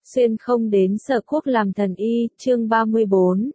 Xuyên không đến Sở Quốc làm thần y, chương 34.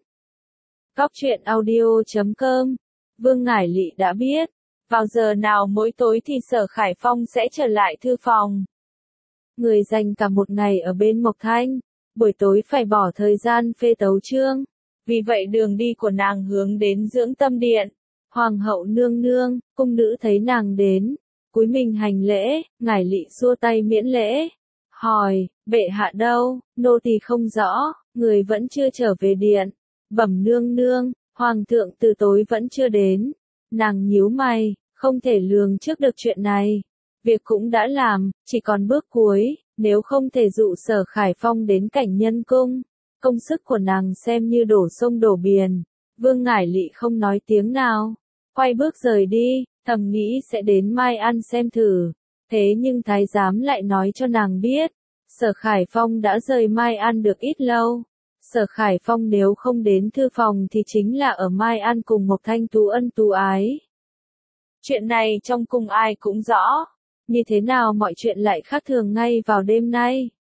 Góc truyện audio.com. Vương Ngải Lị đã biết, vào giờ nào mỗi tối thì Sở Khải Phong sẽ trở lại thư phòng. Người dành cả một ngày ở bên Mộc Thanh, buổi tối phải bỏ thời gian phê tấu chương. Vì vậy đường đi của nàng hướng đến Dưỡng Tâm Điện. Hoàng hậu nương nương, cung nữ thấy nàng đến, cúi mình hành lễ, Ngải Lị xua tay miễn lễ. Hỏi, bệ hạ đâu, nô tỳ không rõ, người vẫn chưa trở về điện. Bẩm nương nương, hoàng thượng từ tối vẫn chưa đến. Nàng nhíu mày, không thể lường trước được chuyện này. Việc cũng đã làm, chỉ còn bước cuối, nếu không thể dụ Sở Khải Phong đến Cảnh Nhân Cung, công sức của nàng xem như đổ sông đổ biển. Vương Ngải Lị không nói tiếng nào, quay bước rời đi, thầm nghĩ sẽ đến Mai An xem thử. Thế nhưng thái giám lại nói cho nàng biết, Sở Khải Phong đã rời Mai An được ít lâu. Sở Khải Phong nếu không đến thư phòng thì chính là ở Mai An cùng Mộc Thanh tú ân tú ái. Chuyện này trong cung ai cũng rõ, như thế nào mọi chuyện lại khác thường ngay vào đêm nay.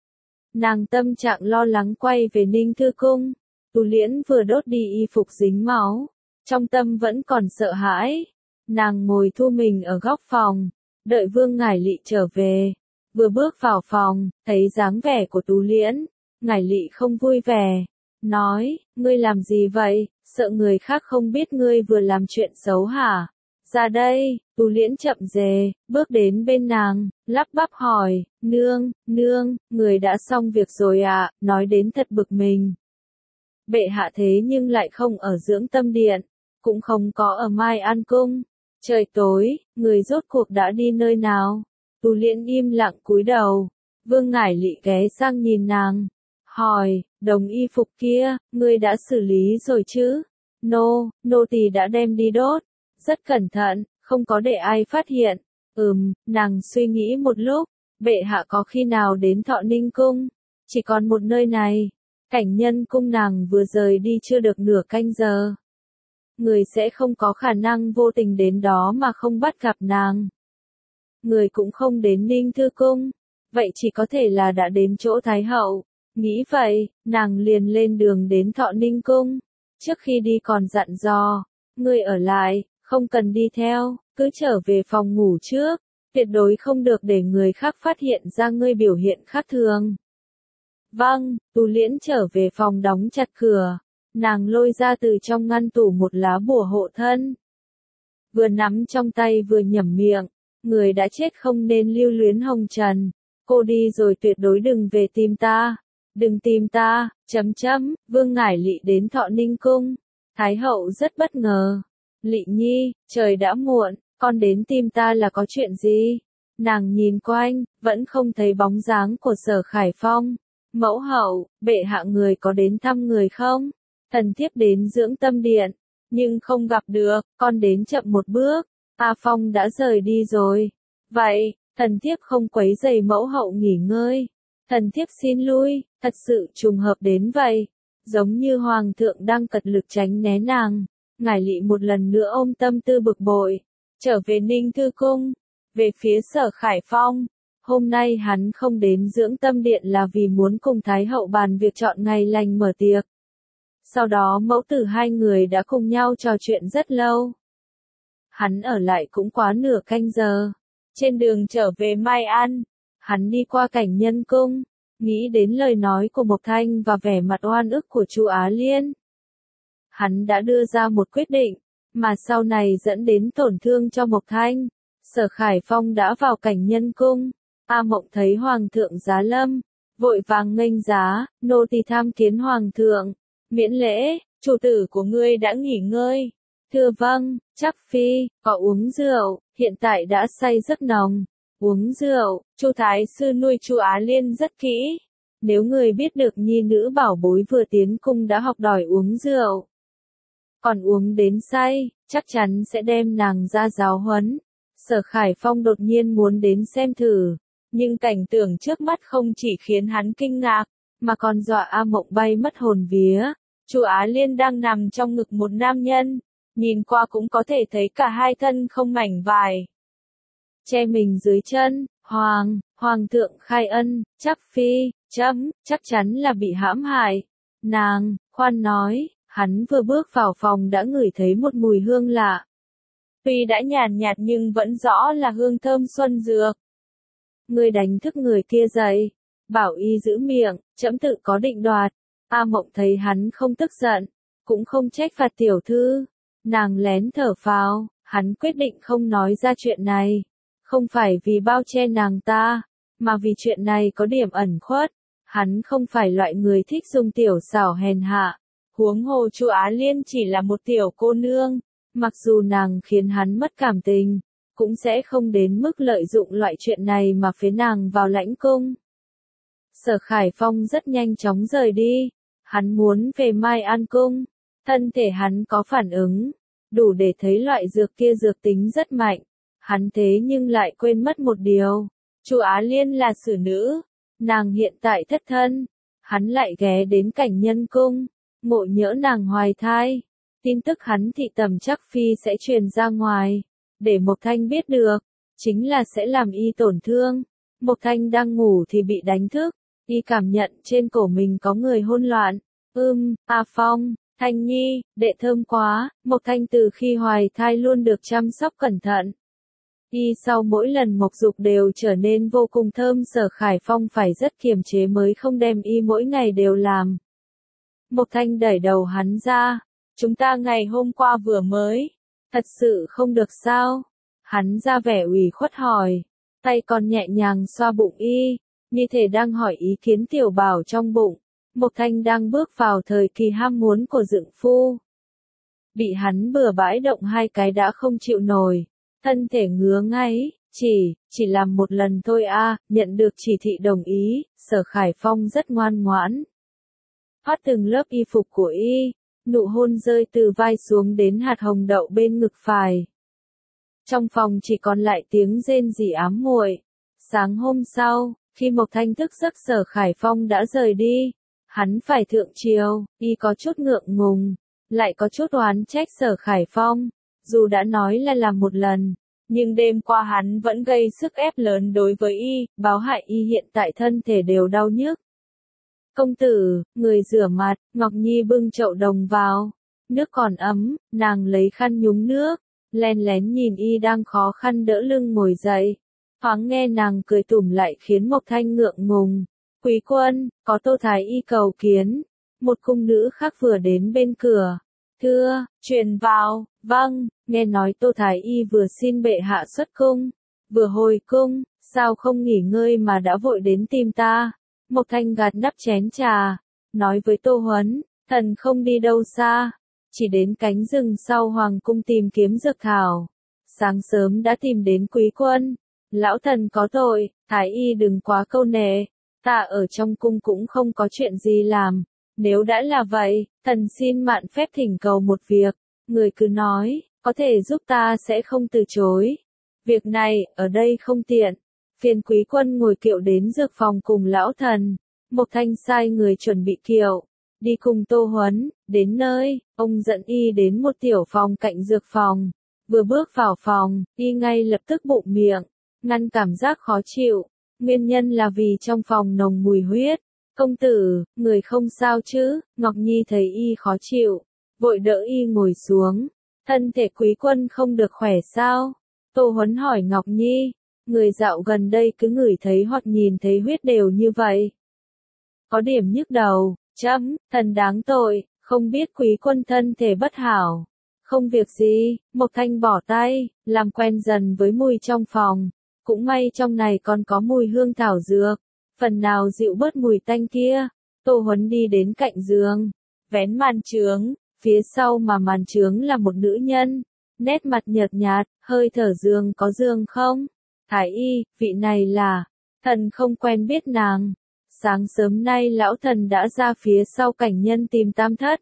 Nàng tâm trạng lo lắng quay về Ninh Thư Cung, Tú Liễn vừa đốt đi y phục dính máu, trong tâm vẫn còn sợ hãi. Nàng ngồi thu mình ở góc phòng, đợi Vương Ngải Lị trở về. Vừa bước vào phòng, thấy dáng vẻ của Tú Liễn, Ngải Lị không vui vẻ, nói, ngươi làm gì vậy, sợ người khác không biết ngươi vừa làm chuyện xấu hả? Ra đây, Tú Liễn chậm rề, bước đến bên nàng, lắp bắp hỏi, nương, người đã xong việc rồi ạ, nói đến thật bực mình. Bệ hạ thế nhưng lại không ở Dưỡng Tâm Điện, cũng không có ở Mai An Cung. Trời tối, người rốt cuộc đã đi nơi nào? Tú Liễn im lặng cúi đầu. Vương Ngải Lị ghé sang nhìn nàng, hỏi, đồng y phục kia, ngươi đã xử lý rồi chứ? Nô tỳ đã đem đi đốt. Rất cẩn thận, không có để ai phát hiện. Nàng suy nghĩ một lúc, bệ hạ có khi nào đến Thọ Ninh Cung? Chỉ còn một nơi này. Cảnh Nhân Cung nàng vừa rời đi chưa được nửa canh giờ. Người sẽ không có khả năng vô tình đến đó mà không bắt gặp nàng. Người cũng không đến Ninh Thư Cung, vậy chỉ có thể là đã đến chỗ Thái Hậu. Nghĩ vậy, nàng liền lên đường đến Thọ Ninh Cung. Trước khi đi còn dặn dò, ngươi ở lại, không cần đi theo, cứ trở về phòng ngủ trước, tuyệt đối không được để người khác phát hiện ra ngươi biểu hiện khác thường. Vâng, Tú Liễn trở về phòng đóng chặt cửa, nàng lôi ra từ trong ngăn tủ một lá bùa hộ thân. Vừa nắm trong tay vừa nhẩm miệng, người đã chết không nên lưu luyến hồng trần, cô đi rồi tuyệt đối đừng về tìm ta. Đừng tìm ta, Vương Ngải Lị đến Thọ Ninh Cung. Thái hậu rất bất ngờ. Lị nhi, trời đã muộn, con đến tìm ta là có chuyện gì? Nàng nhìn quanh, vẫn không thấy bóng dáng của Sở Khải Phong. Mẫu hậu, bệ hạ người có đến thăm người không? Thần thiếp đến Dưỡng Tâm Điện, nhưng không gặp được, con đến chậm một bước. A Phong đã rời đi rồi. Vậy, thần thiếp không quấy rầy mẫu hậu nghỉ ngơi. Thần thiếp xin lui, thật sự trùng hợp đến vậy. Giống như hoàng thượng đang cật lực tránh né nàng. Ngải Lị một lần nữa ôm tâm tư bực bội. Trở về Ninh Thư Cung. Về phía Sở Khải Phong. Hôm nay hắn không đến Dưỡng Tâm Điện là vì muốn cùng Thái hậu bàn việc chọn ngày lành mở tiệc. Sau đó mẫu tử hai người đã cùng nhau trò chuyện rất lâu. Hắn ở lại cũng quá nửa canh giờ. Trên đường trở về Mai An, hắn đi qua Cảnh Nhân Cung, nghĩ đến lời nói của Mộc Thanh và vẻ mặt oan ức của Chu Á Liên. Hắn đã đưa ra một quyết định, mà sau này dẫn đến tổn thương cho Mộc Thanh. Sở Khải Phong đã vào Cảnh Nhân Cung, A Mộng thấy Hoàng thượng giá lâm, vội vàng nghênh giá, nô tỳ tham kiến Hoàng thượng, miễn lễ, chủ tử của ngươi đã nghỉ ngơi. Thưa vâng, chắc phi, có uống rượu, hiện tại đã say rất nồng. Uống rượu, Chu Thái sư nuôi Chu Á Liên rất kỹ. Nếu người biết được nhi nữ bảo bối vừa tiến cung đã học đòi uống rượu, còn uống đến say, chắc chắn sẽ đem nàng ra giáo huấn. Sở Khải Phong đột nhiên muốn đến xem thử, nhưng cảnh tượng trước mắt không chỉ khiến hắn kinh ngạc, mà còn dọa A Mộng bay mất hồn vía. Chu Á Liên đang nằm trong ngực một nam nhân, nhìn qua cũng có thể thấy cả hai thân không mảnh vải. Che mình dưới chân, Hoàng thượng khai ân, chắc phi, chắc chắn là bị hãm hại. Nàng, khoan nói, hắn vừa bước vào phòng đã ngửi thấy một mùi hương lạ. Tuy đã nhàn nhạt nhưng vẫn rõ là hương thơm xuân dược. Ngươi đánh thức người kia dậy, bảo y giữ miệng, trẫm tự có định đoạt. A Mộng thấy hắn không tức giận, cũng không trách phạt tiểu thư. Nàng lén thở phào, hắn quyết định không nói ra chuyện này. Không phải vì bao che nàng ta, mà vì chuyện này có điểm ẩn khuất. Hắn không phải loại người thích dùng tiểu xảo hèn hạ. Huống hồ Chu Á Liên chỉ là một tiểu cô nương, mặc dù nàng khiến hắn mất cảm tình, cũng sẽ không đến mức lợi dụng loại chuyện này mà phế nàng vào lãnh cung. Sở Khải Phong rất nhanh chóng rời đi, hắn muốn về Mai An Cung, thân thể hắn có phản ứng, đủ để thấy loại dược kia dược tính rất mạnh, hắn thế nhưng lại quên mất một điều, Chu Á Liên là xử nữ, nàng hiện tại thất thân, hắn lại ghé đến Cảnh Nhân Cung, ngộ nhỡ nàng hoài thai, tin tức hắn thị tầm chắc phi sẽ truyền ra ngoài, để Mộc Thanh biết được, chính là sẽ làm y tổn thương. Mộc Thanh đang ngủ thì bị đánh thức, y cảm nhận trên cổ mình có người hôn loạn. A Phong, Thanh Nhi, đệ thơm quá, Mộc Thanh từ khi hoài thai luôn được chăm sóc cẩn thận. Y sau mỗi lần mộc dục đều trở nên vô cùng thơm. Sở Khải Phong phải rất kiềm chế mới không đem y mỗi ngày đều làm. Mộc Thanh đẩy đầu hắn ra, chúng ta ngày hôm qua vừa mới, thật sự không được sao? Hắn ra vẻ ủy khuất hỏi, tay còn nhẹ nhàng xoa bụng y, như thể đang hỏi ý kiến tiểu bảo trong bụng. Mộc Thanh đang bước vào thời kỳ ham muốn của dượng phu. Bị hắn bừa bãi động hai cái đã không chịu nổi, thân thể ngứa ngáy, chỉ làm một lần thôi a. Nhận được chỉ thị đồng ý, Sở Khải Phong rất ngoan ngoãn. Phát từng lớp y phục của y, nụ hôn rơi từ vai xuống đến hạt hồng đậu bên ngực phải. Trong phòng chỉ còn lại tiếng rên rỉ ám muội. Sáng hôm sau, khi Mộc Thanh thức giấc Sở Khải Phong đã rời đi. Hắn phải thượng triều, y có chút ngượng ngùng, lại có chút oán trách Sở Khải Phong. Dù đã nói là làm một lần, nhưng đêm qua hắn vẫn gây sức ép lớn đối với y, báo hại y hiện tại thân thể đều đau nhức. Công tử, người rửa mặt, Ngọc Nhi bưng chậu đồng vào. Nước còn ấm, nàng lấy khăn nhúng nước, len lén nhìn y đang khó khăn đỡ lưng ngồi dậy. Thoáng nghe nàng cười tủm lại khiến Mộc Thanh ngượng ngùng. Quý quân, có Tô Thái Y cầu kiến. Một cung nữ khác vừa đến bên cửa. Thưa, truyền vào, vâng, nghe nói Tô Thái Y vừa xin bệ hạ xuất cung. Vừa hồi cung, sao không nghỉ ngơi mà đã vội đến tìm ta. Mộc Thanh gạt nắp chén trà, nói với Tô Huấn, thần không đi đâu xa, chỉ đến cánh rừng sau hoàng cung tìm kiếm dược thảo. Sáng sớm đã tìm đến quý quân, lão thần có tội, Thái Y đừng quá câu nệ, ta ở trong cung cũng không có chuyện gì làm, nếu đã là vậy, thần xin mạn phép thỉnh cầu một việc, người cứ nói, có thể giúp ta sẽ không từ chối. Việc này, ở đây không tiện. Phiền quý quân ngồi kiệu đến dược phòng cùng lão thần. Mộc Thanh sai người chuẩn bị kiệu, đi cùng Tô Huấn, đến nơi, ông dẫn y đến một tiểu phòng cạnh dược phòng. Vừa bước vào phòng, y ngay lập tức bụng miệng, ngăn cảm giác khó chịu. Nguyên nhân là vì trong phòng nồng mùi huyết. Công tử, người không sao chứ? Ngọc Nhi thấy y khó chịu, vội đỡ y ngồi xuống. Thân thể quý quân không được khỏe sao? Tô Huấn hỏi Ngọc Nhi. Người dạo gần đây cứ ngửi thấy hoặc nhìn thấy huyết đều như vậy. Có điểm nhức đầu, thần đáng tội, không biết quý quân thân thể bất hảo. Không việc gì, Mộc Thanh bỏ tay, làm quen dần với mùi trong phòng. Cũng may trong này còn có mùi hương thảo dược, phần nào dịu bớt mùi tanh kia. Tô Huấn đi đến cạnh giường, vén màn trướng, phía sau mà màn trướng là một nữ nhân, nét mặt nhợt nhạt, hơi thở giường có giường không? Thái Y, vị này là, thần không quen biết nàng. Sáng sớm nay lão thần đã ra phía sau Cảnh Nhân tìm Tam Thất.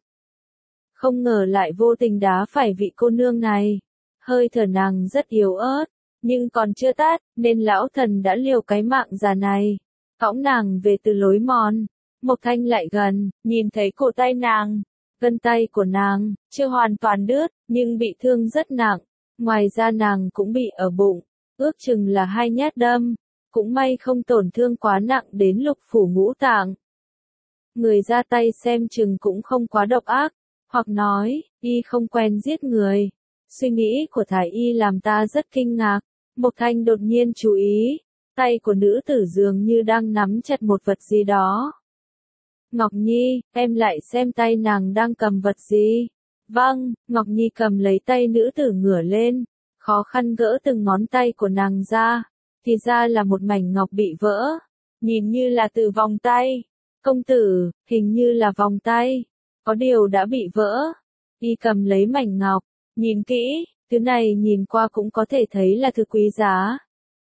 Không ngờ lại vô tình đá phải vị cô nương này. Hơi thở nàng rất yếu ớt, nhưng còn chưa tắt, nên lão thần đã liều cái mạng già này. Cõng nàng về từ lối mòn. Mộc Thanh lại gần, nhìn thấy cổ tay nàng. Gân tay của nàng, chưa hoàn toàn đứt, nhưng bị thương rất nặng. Ngoài ra nàng cũng bị ở bụng. Ước chừng là 2 nhát đâm. cũng may không tổn thương quá nặng đến lục phủ ngũ tạng. Người ra tay xem chừng cũng không quá độc ác, hoặc nói, y không quen giết người. Suy nghĩ của Thái y làm ta rất kinh ngạc. Mộc Thanh đột nhiên chú ý, tay của nữ tử dường như đang nắm chặt một vật gì đó. Ngọc Nhi, em lại xem tay nàng đang cầm vật gì? Vâng, Ngọc Nhi cầm lấy tay nữ tử ngửa lên, khó khăn gỡ từng ngón tay của nàng ra, thì ra là một mảnh ngọc bị vỡ, nhìn như là từ vòng tay. Công tử, hình như là vòng tay, có điều đã bị vỡ. Y cầm lấy mảnh ngọc, nhìn kỹ, thứ này nhìn qua cũng có thể thấy là thứ quý giá.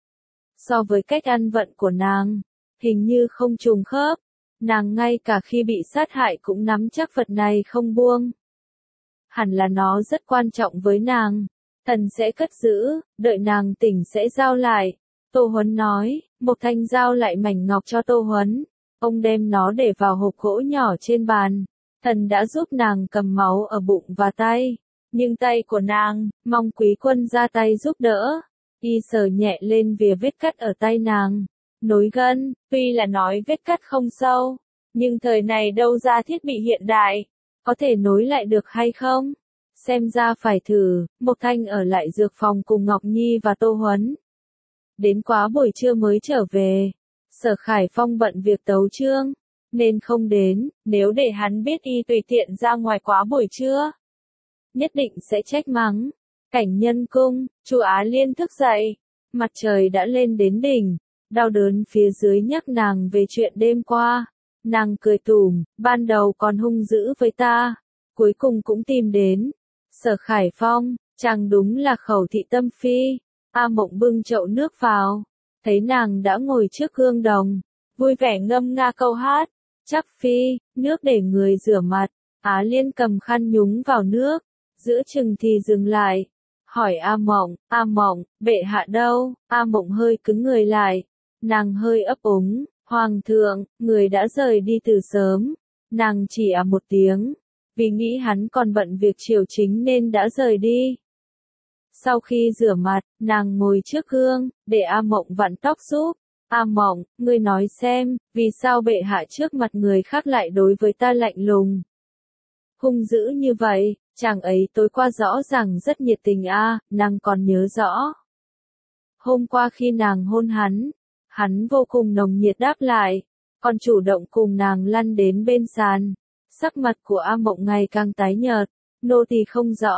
So với cách ăn vận của nàng, hình như không trùng khớp, nàng ngay cả khi bị sát hại cũng nắm chắc vật này không buông. Hẳn là nó rất quan trọng với nàng, thần sẽ cất giữ, đợi nàng tỉnh sẽ giao lại. Tô Huấn nói, Mộc Thanh giao lại mảnh ngọc cho Tô Huấn, ông đem nó để vào hộp gỗ nhỏ trên bàn. Thần đã giúp nàng cầm máu ở bụng và tay, nhưng tay của nàng, mong quý quân ra tay giúp đỡ. Y sờ nhẹ lên vỉa vết cắt ở tay nàng, nối gân, tuy là nói vết cắt không sâu, nhưng thời này đâu ra thiết bị hiện đại, có thể nối lại được hay không? Xem ra phải thử. Mộc Thanh ở lại dược phòng cùng Ngọc Nhi và Tô Huấn. Đến quá buổi trưa mới trở về. Sở Khải Phong bận việc tấu chương, nên không đến. Nếu để hắn biết y tùy tiện ra ngoài quá buổi trưa, nhất định sẽ trách mắng. Cảnh Nhân Cung, Chu Á Liên thức dậy, mặt trời đã lên đến đỉnh, đau đớn phía dưới nhắc nàng về chuyện đêm qua. Nàng cười tủm, ban đầu còn hung dữ với ta, cuối cùng cũng tìm đến. Sở Khải Phong, chàng đúng là khẩu thị tâm phi. A Mộng bưng chậu nước vào, thấy nàng đã ngồi trước gương đồng, vui vẻ ngâm nga câu hát. Chắc phi, nước để người rửa mặt. Á Liên cầm khăn nhúng vào nước, giữa chừng thì dừng lại, hỏi A Mộng, bệ hạ đâu? A Mộng hơi cứng người lại, nàng hơi ấp úng, Hoàng thượng, người đã rời đi từ sớm. Nàng chỉ một tiếng, vì nghĩ hắn còn bận việc triều chính nên đã rời đi. Sau khi rửa mặt, nàng ngồi trước gương, để A Mộng vặn tóc giúp. A Mộng, ngươi nói xem, vì sao bệ hạ trước mặt người khác lại đối với ta lạnh lùng, hung dữ như vậy? Chàng ấy tối qua rõ ràng rất nhiệt tình nàng còn nhớ rõ. Hôm qua khi nàng hôn hắn vô cùng nồng nhiệt đáp lại, còn chủ động cùng nàng lăn đến bên sàn. Sắc mặt của A Mộng ngày càng tái nhợt, nô tỳ không rõ.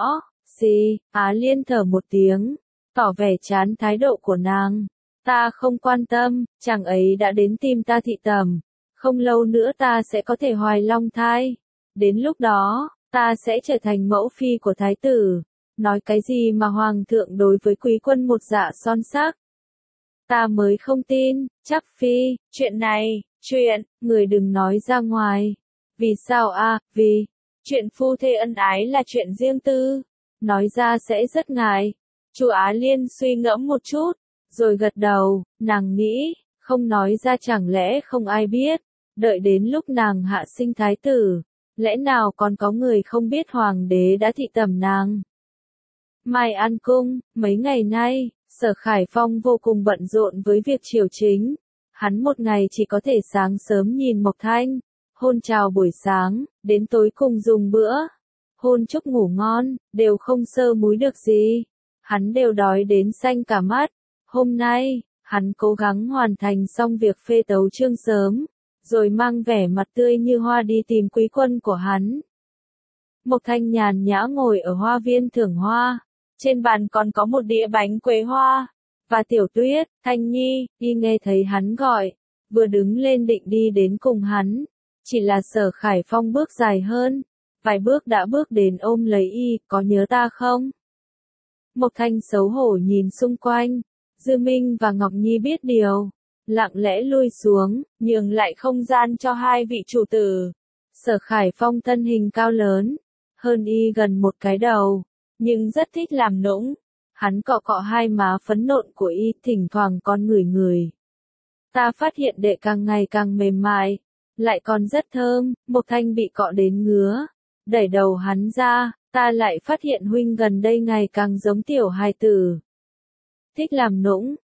Á Liên thở một tiếng, tỏ vẻ chán thái độ của nàng. Ta không quan tâm, chàng ấy đã đến tìm ta thị tẩm, không lâu nữa ta sẽ có thể hoài long thai. Đến lúc đó, ta sẽ trở thành mẫu phi của thái tử. Nói cái gì mà hoàng thượng đối với quý quân một dạ son sắc? Ta mới không tin. Chắc phi, người đừng nói ra ngoài. Vì sao vì, chuyện phu thê ân ái là chuyện riêng tư, nói ra sẽ rất ngại. Chu Á Liên suy ngẫm một chút, rồi gật đầu, nàng nghĩ, không nói ra chẳng lẽ không ai biết, đợi đến lúc nàng hạ sinh thái tử, lẽ nào còn có người không biết hoàng đế đã thị tẩm nàng. Mai An Cung, mấy ngày nay, Sở Khải Phong vô cùng bận rộn với việc triều chính. Hắn một ngày chỉ có thể sáng sớm nhìn Mộc Thanh, hôn chào buổi sáng, đến tối cùng dùng bữa, hôn chúc ngủ ngon, đều không sơ múi được gì. Hắn đều đói đến xanh cả mắt. Hôm nay, hắn cố gắng hoàn thành xong việc phê tấu chương sớm, rồi mang vẻ mặt tươi như hoa đi tìm quý quân của hắn. Mộc Thanh nhàn nhã ngồi ở hoa viên thưởng hoa, trên bàn còn có một đĩa bánh quế hoa, và Tiểu Tuyết. Thanh Nhi, y nghe thấy hắn gọi, vừa đứng lên định đi đến cùng hắn, chỉ là Sở Khải Phong bước dài hơn, vài bước đã bước đến ôm lấy y, có nhớ ta không? Mộc Thanh xấu hổ nhìn xung quanh, Dư Minh và Ngọc Nhi biết điều, lặng lẽ lui xuống, nhường lại không gian cho hai vị chủ tử. Sở Khải Phong thân hình cao lớn, hơn y gần một cái đầu, nhưng rất thích làm nũng. Hắn cọ cọ hai má phấn nộn của y, thỉnh thoảng còn ngửi ngửi. Ta phát hiện đệ càng ngày càng mềm mại, lại còn rất thơm. Mộc Thanh bị cọ đến ngứa, đẩy đầu hắn ra, ta lại phát hiện huynh gần đây ngày càng giống tiểu hài tử. Thích làm nũng,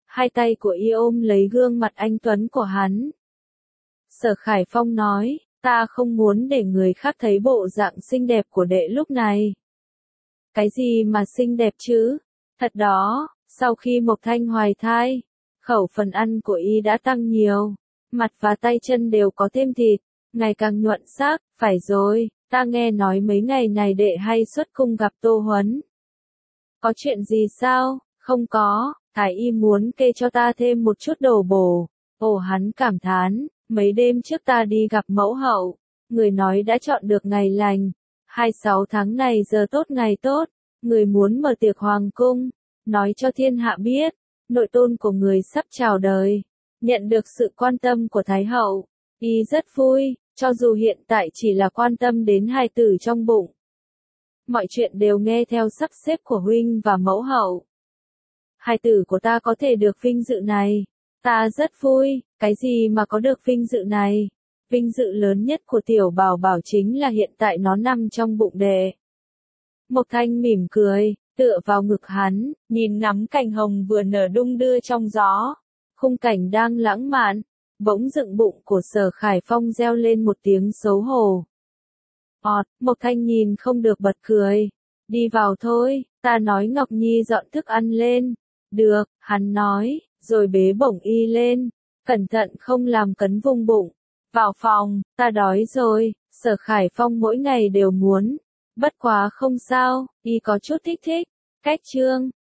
Hai tay của y ôm lấy gương mặt anh tuấn của hắn. Sở Khải Phong nói, ta không muốn để người khác thấy bộ dạng xinh đẹp của đệ lúc này. Cái gì mà xinh đẹp chứ? Thật đó, sau khi Mộc Thanh hoài thai, khẩu phần ăn của y đã tăng nhiều, mặt và tay chân đều có thêm thịt, ngày càng nhuận sắc, phải rồi, ta nghe nói mấy ngày này đệ hay xuất cung gặp Tô Huấn. Có chuyện gì sao? Không có, Thái y muốn kê cho ta thêm một chút đồ bổ. Ồ, hắn cảm thán, mấy đêm trước ta đi gặp mẫu hậu, người nói đã chọn được ngày lành, 26 tháng này giờ tốt ngày tốt, người muốn mở tiệc hoàng cung, nói cho thiên hạ biết, nội tôn của người sắp chào đời, nhận được sự quan tâm của Thái hậu, y rất vui, cho dù hiện tại chỉ là quan tâm đến hài tử trong bụng. Mọi chuyện đều nghe theo sắp xếp của huynh và mẫu hậu. Hài tử của ta có thể được vinh dự này. Ta rất vui, cái gì mà có được vinh dự này? Vinh dự lớn nhất của tiểu bảo bảo chính là hiện tại nó nằm trong bụng đệ. Mộc Thanh mỉm cười, tựa vào ngực hắn, nhìn ngắm cành hồng vừa nở đung đưa trong gió. Khung cảnh đang lãng mạn, bỗng dựng bụng của Sở Khải Phong reo lên một tiếng xấu hổ. Mộc Thanh nhìn không được bật cười. Đi vào thôi, ta nói Ngọc Nhi dọn thức ăn lên. Được, hắn nói, rồi bế bổng y lên. Cẩn thận không làm cấn vùng bụng. Vào phòng, ta đói rồi, Sở Khải Phong mỗi ngày đều muốn. Bất quá không sao, y có chút thích thích. Cách chương